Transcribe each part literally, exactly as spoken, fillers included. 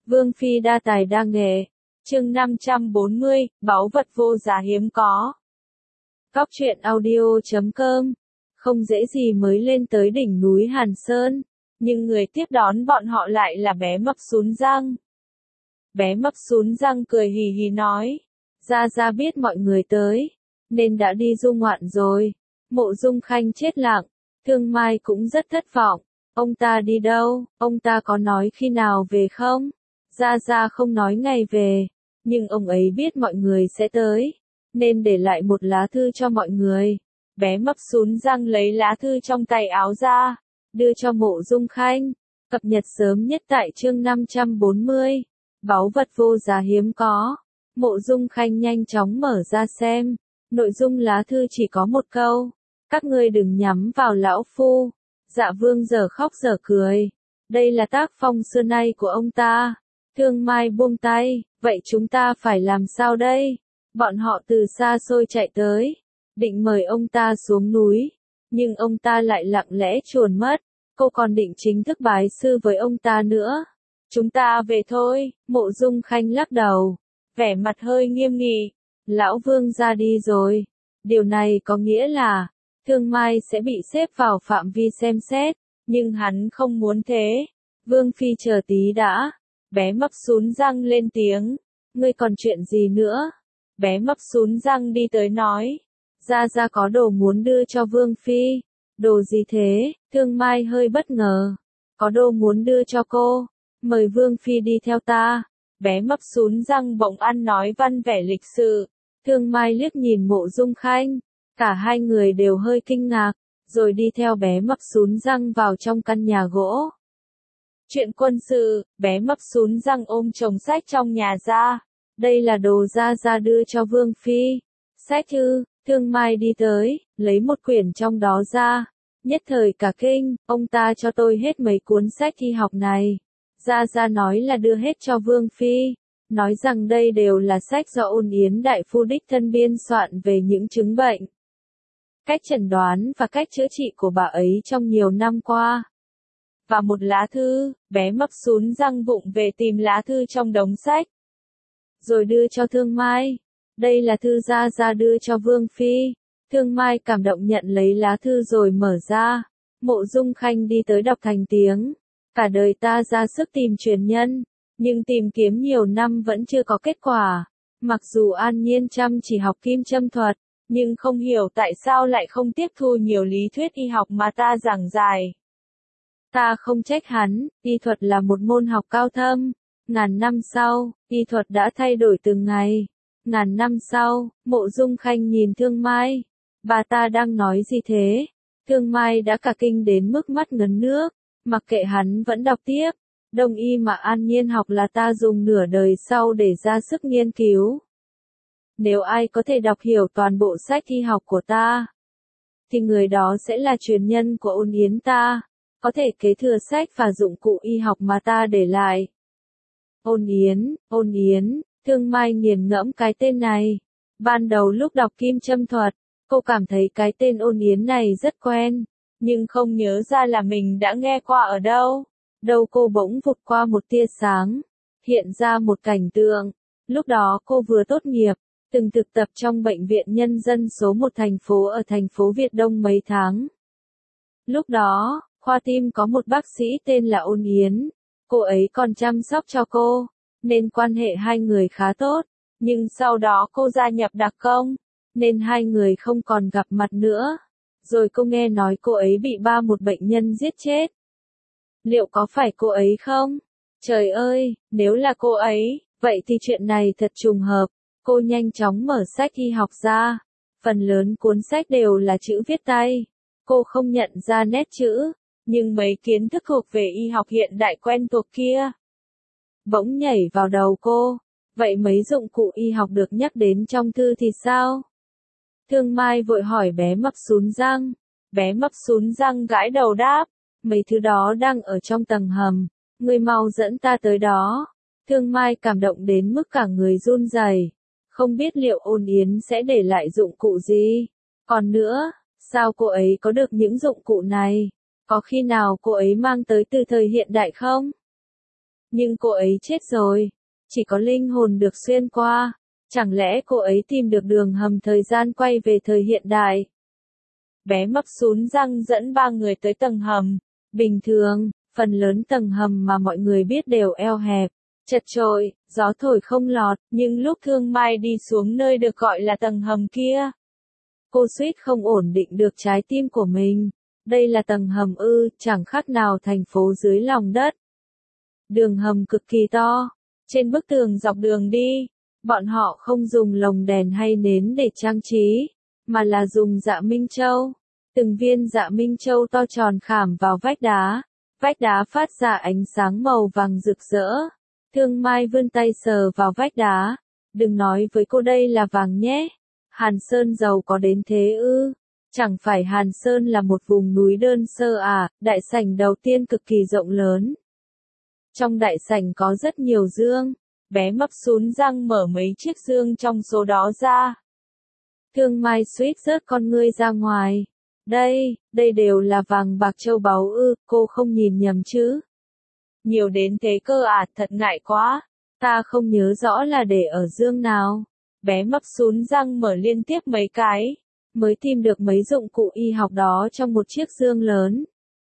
Vương Phi đa tài đa nghệ. Chương năm trăm bốn mươi, báu vật vô giá hiếm có. Cóc truyện audio chấm com. Không dễ gì mới lên tới đỉnh núi Hàn Sơn, nhưng người tiếp đón bọn họ lại là bé Mập Sún Răng. Bé Mập Sún Răng cười hì hì nói, Gia Gia biết mọi người tới, nên đã đi du ngoạn rồi. Mộ Dung Khanh chết lặng, Thương Mai cũng rất thất vọng. Ông ta đi đâu, ông ta có nói khi nào về không? Gia Gia không nói ngày về, nhưng ông ấy biết mọi người sẽ tới, nên để lại một lá thư cho mọi người. Bé Mập Sún Răng lấy lá thư trong tay áo ra, đưa cho Mộ Dung Khanh, cập nhật sớm nhất tại chương năm trăm bốn mươi, báu vật vô giá hiếm có. Mộ Dung Khanh nhanh chóng mở ra xem, nội dung lá thư chỉ có một câu, các ngươi đừng nhắm vào lão phu. Dạ Vương giờ khóc giờ cười, đây là tác phong xưa nay của ông ta. Thương Mai buông tay, vậy chúng ta phải làm sao đây? Bọn họ từ xa xôi chạy tới, định mời ông ta xuống núi, nhưng ông ta lại lặng lẽ chuồn mất. Cô còn định chính thức bái sư với ông ta nữa. Chúng ta về thôi. Mộ Dung Khanh lắc đầu, vẻ mặt hơi nghiêm nghị. Lão Vương ra đi rồi. Điều này có nghĩa là Thương Mai sẽ bị xếp vào phạm vi xem xét, nhưng hắn không muốn thế. Vương Phi chờ tí đã. Bé Mập Sún Răng lên tiếng, ngươi còn chuyện gì nữa? Bé Mập Sún Răng đi tới nói, Gia Gia có đồ muốn đưa cho Vương Phi. Đồ gì thế? Thương Mai hơi bất ngờ. Có đồ muốn đưa cho cô, mời Vương Phi đi theo ta. Bé Mập Sún Răng bỗng ăn nói văn vẻ lịch sự. Thương Mai liếc nhìn Mộ Dung Khanh, cả hai người đều hơi kinh ngạc, rồi đi theo bé Mập Sún Răng vào trong căn nhà gỗ. Chuyện quân sự, bé Mập Sún Răng ôm chồng sách trong nhà ra. Đây là đồ Gia Gia đưa cho Vương Phi. Sách thư. Thương Mai đi tới, lấy một quyển trong đó ra. Nhất thời cả kinh, ông ta cho tôi hết mấy cuốn sách y học này. Gia Gia nói là đưa hết cho Vương Phi. Nói rằng đây đều là sách do Ôn Yến đại phu đích thân biên soạn về những chứng bệnh, cách chẩn đoán và cách chữa trị của bà ấy trong nhiều năm qua. Và một lá thư. Bé Mập Sún Răng vụng về tìm lá thư trong đống sách, rồi đưa cho Thương Mai. Đây là thư Gia Gia đưa cho Vương Phi. Thương Mai cảm động nhận lấy lá thư rồi mở ra. Mộ Dung Khanh đi tới đọc thành tiếng. Cả đời ta ra sức tìm truyền nhân, nhưng tìm kiếm nhiều năm vẫn chưa có kết quả. Mặc dù An Nhiên chăm chỉ học kim châm thuật, nhưng không hiểu tại sao lại không tiếp thu nhiều lý thuyết y học mà ta giảng giải. Ta không trách hắn, y thuật là một môn học cao thâm. Ngàn năm sau, y thuật đã thay đổi từng ngày. Ngàn năm sau, Mộ Dung Khanh nhìn Thương Mai. Bà ta đang nói gì thế? Thương Mai đã cả kinh đến mức mắt ngấn nước. Mặc kệ hắn vẫn đọc tiếp. Đông y mà An Nhiên học là ta dùng nửa đời sau để ra sức nghiên cứu. Nếu ai có thể đọc hiểu toàn bộ sách y học của ta, thì người đó sẽ là truyền nhân của Ôn Yến ta, có thể kế thừa sách và dụng cụ y học mà ta để lại. Ôn Yến, Ôn Yến, Thương Mai nghiền ngẫm cái tên này. Ban đầu lúc đọc kim châm thuật, cô cảm thấy cái tên Ôn Yến này rất quen, nhưng không nhớ ra là mình đã nghe qua ở đâu. Đầu cô bỗng vụt qua một tia sáng, hiện ra một cảnh tượng. Lúc đó cô vừa tốt nghiệp, từng thực tập trong bệnh viện nhân dân số một thành phố ở thành phố Việt Đông mấy tháng. Lúc đó, khoa tim có một bác sĩ tên là Ôn Yến. Cô ấy còn chăm sóc cho cô, nên quan hệ hai người khá tốt. Nhưng sau đó cô gia nhập đặc công, nên hai người không còn gặp mặt nữa. Rồi cô nghe nói cô ấy bị ba một bệnh nhân giết chết. Liệu có phải cô ấy không? Trời ơi, nếu là cô ấy, vậy thì chuyện này thật trùng hợp. Cô nhanh chóng mở sách y học ra. Phần lớn cuốn sách đều là chữ viết tay. Cô không nhận ra nét chữ, nhưng mấy kiến thức thuộc về y học hiện đại quen thuộc kia bỗng nhảy vào đầu cô. Vậy mấy dụng cụ y học được nhắc đến trong thư thì sao? Thương Mai vội hỏi bé Mập Sún Răng. Bé Mập Sún Răng gãi đầu đáp, mấy thứ đó đang ở trong tầng hầm, ngươi mau dẫn ta tới đó. Thương Mai cảm động đến mức cả người run rẩy, không biết liệu Ôn Yến sẽ để lại dụng cụ gì. Còn nữa, sao cô ấy có được những dụng cụ này? Có khi nào cô ấy mang tới từ thời hiện đại không? Nhưng cô ấy chết rồi. Chỉ có linh hồn được xuyên qua. Chẳng lẽ cô ấy tìm được đường hầm thời gian quay về thời hiện đại? Bé mập sún răng dẫn ba người tới tầng hầm. Bình thường, phần lớn tầng hầm mà mọi người biết đều eo hẹp, chật chội, gió thổi không lọt, nhưng lúc Thương Mai đi xuống nơi được gọi là tầng hầm kia, cô suýt không ổn định được trái tim của mình. Đây là tầng hầm ư, chẳng khác nào thành phố dưới lòng đất. Đường hầm cực kỳ to. Trên bức tường dọc đường đi, bọn họ không dùng lồng đèn hay nến để trang trí, mà là dùng dạ Minh Châu. Từng viên dạ Minh Châu to tròn khảm vào vách đá. Vách đá phát ra ánh sáng màu vàng rực rỡ. Thương Mai vươn tay sờ vào vách đá. Đừng nói với cô đây là vàng nhé. Hàn Sơn giàu có đến thế ư? Chẳng phải Hàn Sơn là một vùng núi đơn sơ à? Đại sảnh đầu tiên cực kỳ rộng lớn. Trong đại sảnh có rất nhiều dương. Bé mập sún răng mở mấy chiếc dương trong số đó ra. Thương Mai suýt rớt con ngươi ra ngoài. Đây, đây đều là vàng bạc châu báu ư, cô không nhìn nhầm chứ? Nhiều đến thế cơ à, thật ngại quá. Ta không nhớ rõ là để ở dương nào. Bé mập sún răng mở liên tiếp mấy cái, mới tìm được mấy dụng cụ y học đó trong một chiếc dương lớn.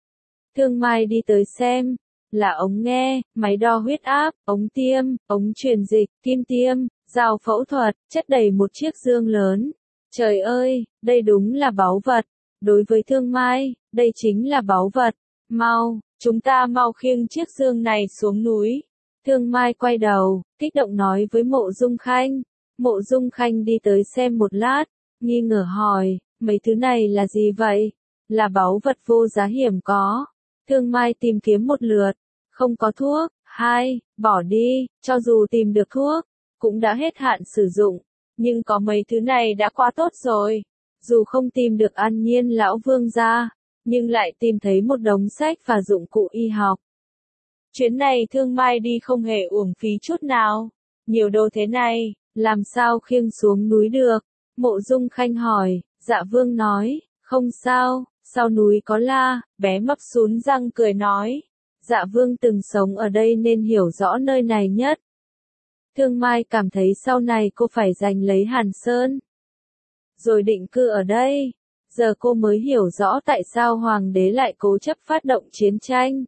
Thương Mai đi tới xem, là ống nghe, máy đo huyết áp, ống tiêm, ống truyền dịch, kim tiêm, dao phẫu thuật, chất đầy một chiếc dương lớn. Trời ơi, đây đúng là báu vật. Đối với Thương Mai, đây chính là báu vật. Mau, chúng ta mau khiêng chiếc dương này xuống núi. Thương Mai quay đầu, kích động nói với Mộ Dung Khanh. Mộ Dung Khanh đi tới xem một lát, nghi ngờ hỏi, mấy thứ này là gì vậy? Là báu vật vô giá hiểm có. Thương Mai tìm kiếm một lượt, không có thuốc, hai, bỏ đi, cho dù tìm được thuốc, cũng đã hết hạn sử dụng, nhưng có mấy thứ này đã quá tốt rồi. Dù không tìm được An Nhiên lão vương gia, nhưng lại tìm thấy một đống sách và dụng cụ y học. Chuyến này Thương Mai đi không hề uổng phí chút nào. Nhiều đồ thế này, làm sao khiêng xuống núi được? Mộ Dung Khanh hỏi. Dạ Vương nói, không sao, sau núi có la. Bé mập sún răng cười nói. Dạ Vương từng sống ở đây nên hiểu rõ nơi này nhất. Thương Mai cảm thấy sau này cô phải giành lấy Hàn Sơn, rồi định cư ở đây. Giờ cô mới hiểu rõ tại sao hoàng đế lại cố chấp phát động chiến tranh.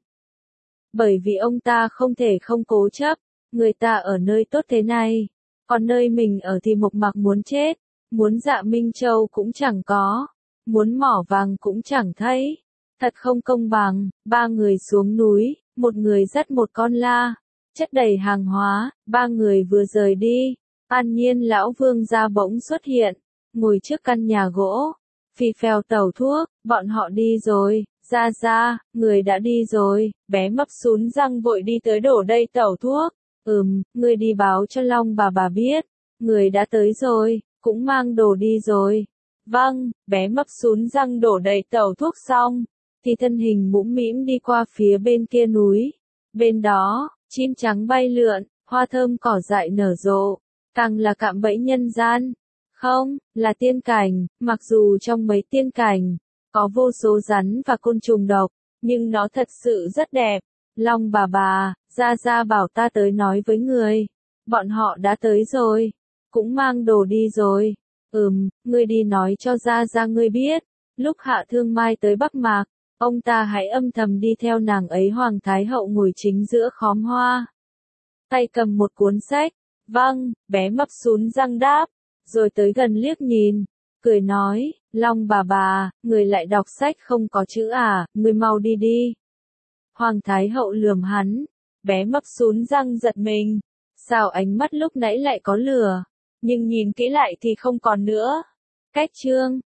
Bởi vì ông ta không thể không cố chấp, người ta ở nơi tốt thế này, còn nơi mình ở thì mộc mạc muốn chết, muốn dạ Minh Châu cũng chẳng có, muốn mỏ vàng cũng chẳng thấy. Thật không công bằng. Ba người xuống núi, một người dắt một con la, chất đầy hàng hóa. Ba người vừa rời đi, An Nhiên lão vương gia bỗng xuất hiện, ngồi trước căn nhà gỗ, phì phèo tẩu thuốc. Bọn họ đi rồi. Ra ra, người đã đi rồi. Bé mập sún răng vội đi tới đổ đầy tẩu thuốc. Ừm, người đi báo cho Long bà bà biết, người đã tới rồi, cũng mang đồ đi rồi. Vâng. Bé mập sún răng đổ đầy tẩu thuốc xong, thì thân hình mũm mĩm đi qua phía bên kia núi. Bên đó, chim trắng bay lượn, hoa thơm cỏ dại nở rộ, càng là cạm bẫy nhân gian. Không, là tiên cảnh. Mặc dù trong mấy tiên cảnh có vô số rắn và côn trùng độc, nhưng nó thật sự rất đẹp. Long bà bà, Gia Gia bảo ta tới nói với người. Bọn họ đã tới rồi, cũng mang đồ đi rồi. Ừm, ngươi đi nói cho Gia Gia ngươi biết, lúc Hạ Thương Mai tới Bắc Mạc, ông ta hãy âm thầm đi theo nàng ấy. Hoàng Thái Hậu ngồi chính giữa khóm hoa, tay cầm một cuốn sách. Vâng. Bé mập sún răng đáp, rồi tới gần liếc nhìn, cười nói, Long bà bà, người lại đọc sách không có chữ à, người mau đi đi. Hoàng Thái Hậu lườm hắn. Bé mập sún răng giật mình. Sao ánh mắt lúc nãy lại có lửa, nhưng nhìn kỹ lại thì không còn nữa. Cách chương